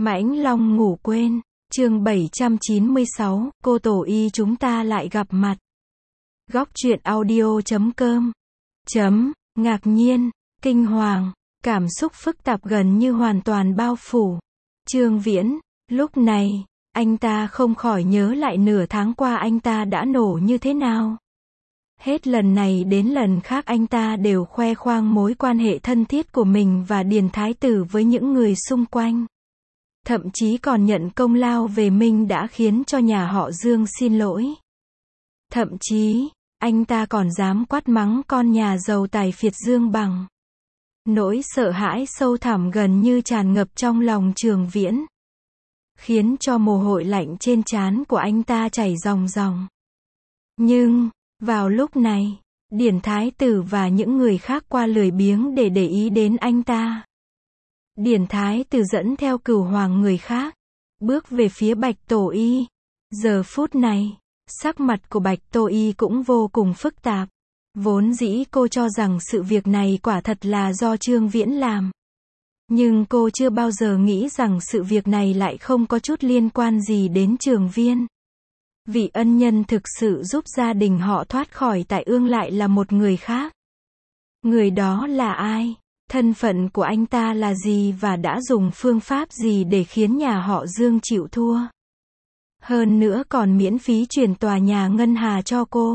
Mãnh Long ngủ quên, chương 796, cô Tổ Y chúng ta lại gặp mặt. Góc truyện audio.com. Ngạc nhiên, kinh hoàng, cảm xúc phức tạp gần như hoàn toàn bao phủ Trương Viễn. Lúc này, anh ta không khỏi nhớ lại nửa tháng qua anh ta đã nổ như thế nào. Hết lần này đến lần khác anh ta đều khoe khoang mối quan hệ thân thiết của mình và Điền Thái Tử với những người xung quanh. Thậm chí còn nhận công lao về mình đã khiến cho nhà họ Dương xin lỗi. Thậm chí, anh ta còn dám quát mắng con nhà giàu tài phiệt Dương Bằng. Nỗi sợ hãi sâu thẳm gần như tràn ngập trong lòng Trường Viễn, khiến cho mồ hôi lạnh trên trán của anh ta chảy ròng ròng. Nhưng, vào lúc này, Điền Thái Tử và những người khác qua lười biếng để ý đến anh ta. Điền Thái Tử dẫn theo Cửu Hoàng người khác, bước về phía Bạch Tổ Y. Giờ phút này, sắc mặt của Bạch Tổ Y cũng vô cùng phức tạp. Vốn dĩ cô cho rằng sự việc này quả thật là do Trương Viễn làm. Nhưng cô chưa bao giờ nghĩ rằng sự việc này lại không có chút liên quan gì đến Trường Viên. Vị ân nhân thực sự giúp gia đình họ thoát khỏi tai ương lại là một người khác. Người đó là ai? Thân phận của anh ta là gì và đã dùng phương pháp gì để khiến nhà họ Dương chịu thua? Hơn nữa còn miễn phí chuyển tòa nhà Ngân Hà cho cô.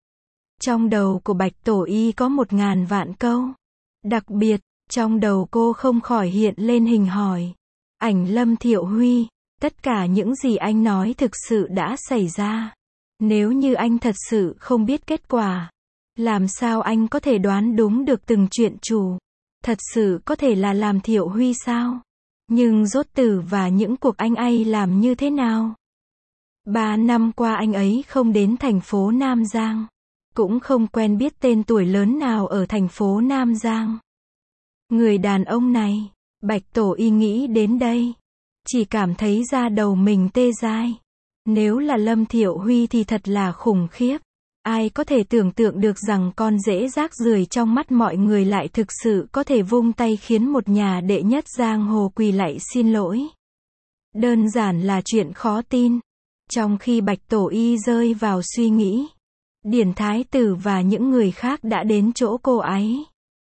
Trong đầu của Bạch Tổ Y có 1000 vạn câu. Đặc biệt, trong đầu cô không khỏi hiện lên hình hỏi. Ảnh Lâm Thiệu Huy, tất cả những gì anh nói thực sự đã xảy ra. Nếu như anh thật sự không biết kết quả, làm sao anh có thể đoán đúng được từng chuyện chủ? Thật sự có thể là làm Thiệu Huy sao? Nhưng rốt tử và những cuộc anh ấy làm như thế nào? 3 năm qua anh ấy không đến thành phố Nam Giang, cũng không quen biết tên tuổi lớn nào ở thành phố Nam Giang. Người đàn ông này, Bạch Tổ Y nghĩ đến đây, chỉ cảm thấy da đầu mình tê dại. Nếu là Lâm Thiệu Huy thì thật là khủng khiếp. Ai có thể tưởng tượng được rằng con rễ rác rưởi trong mắt mọi người lại thực sự có thể vung tay khiến một nhà đệ nhất giang hồ quỳ lạy xin lỗi. Đơn giản là chuyện khó tin. Trong khi Bạch Tổ Y rơi vào suy nghĩ, Điền Thái Tử và những người khác đã đến chỗ cô ấy.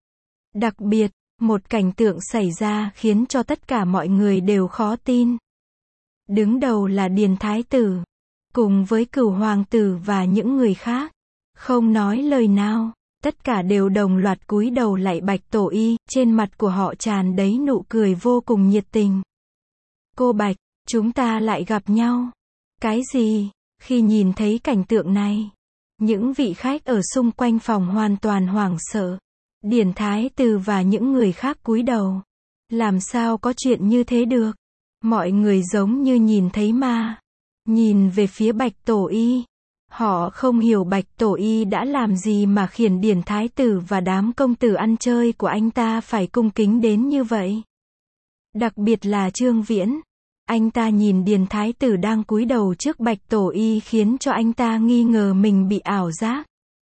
Đặc biệt, một cảnh tượng xảy ra khiến cho tất cả mọi người đều khó tin. Đứng đầu là Điền Thái Tử, cùng với Cửu Hoàng tử và những người khác, không nói lời nào, tất cả đều đồng loạt cúi đầu lạy Bạch Tổ Y, trên mặt của họ tràn đầy nụ cười vô cùng nhiệt tình. Cô Bạch, chúng ta lại gặp nhau. Cái gì? Khi nhìn thấy cảnh tượng này, những vị khách ở xung quanh phòng hoàn toàn hoảng sợ. Điền Thái Tử và những người khác cúi đầu. Làm sao có chuyện như thế được? Mọi người giống như nhìn thấy ma. Nhìn về phía Bạch Tổ Y. Họ không hiểu Bạch Tổ Y đã làm gì mà khiến Điền Thái Tử và đám công tử ăn chơi của anh ta phải cung kính đến như vậy. Đặc biệt là Trương Viễn. Anh ta nhìn Điền Thái Tử đang cúi đầu trước Bạch Tổ Y khiến cho anh ta nghi ngờ mình bị ảo giác.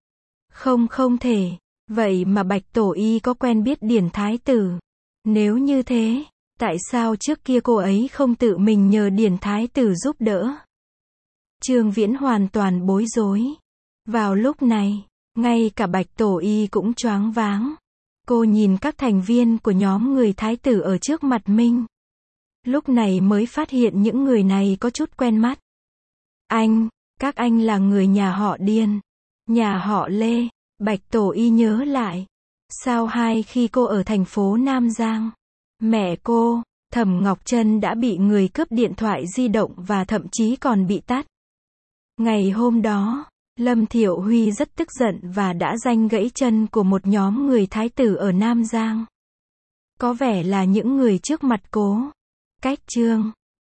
Không thể. Vậy mà Bạch Tổ Y có quen biết Điền Thái Tử? Nếu như thế, tại sao trước kia cô ấy không tự mình nhờ Điền Thái Tử giúp đỡ? Trương Viễn hoàn toàn bối rối. Vào lúc này, ngay cả Bạch Tổ Y cũng choáng váng. Cô nhìn các thành viên của nhóm người Thái Tử ở trước mặt mình. Lúc này mới phát hiện những người này có chút quen mắt. Các anh là người nhà họ Điền, nhà họ Lê. Bạch Tổ Y nhớ lại. Sao khi cô ở thành phố Nam Giang, mẹ cô, Thẩm Ngọc Trân đã bị người cướp điện thoại di động và thậm chí còn bị tát. Ngày hôm đó, Lâm Thiệu Huy rất tức giận và đã giành gãy chân của một nhóm người Thái Tử ở Nam Giang. Có vẻ là những người trước mặt Cố Cách Trương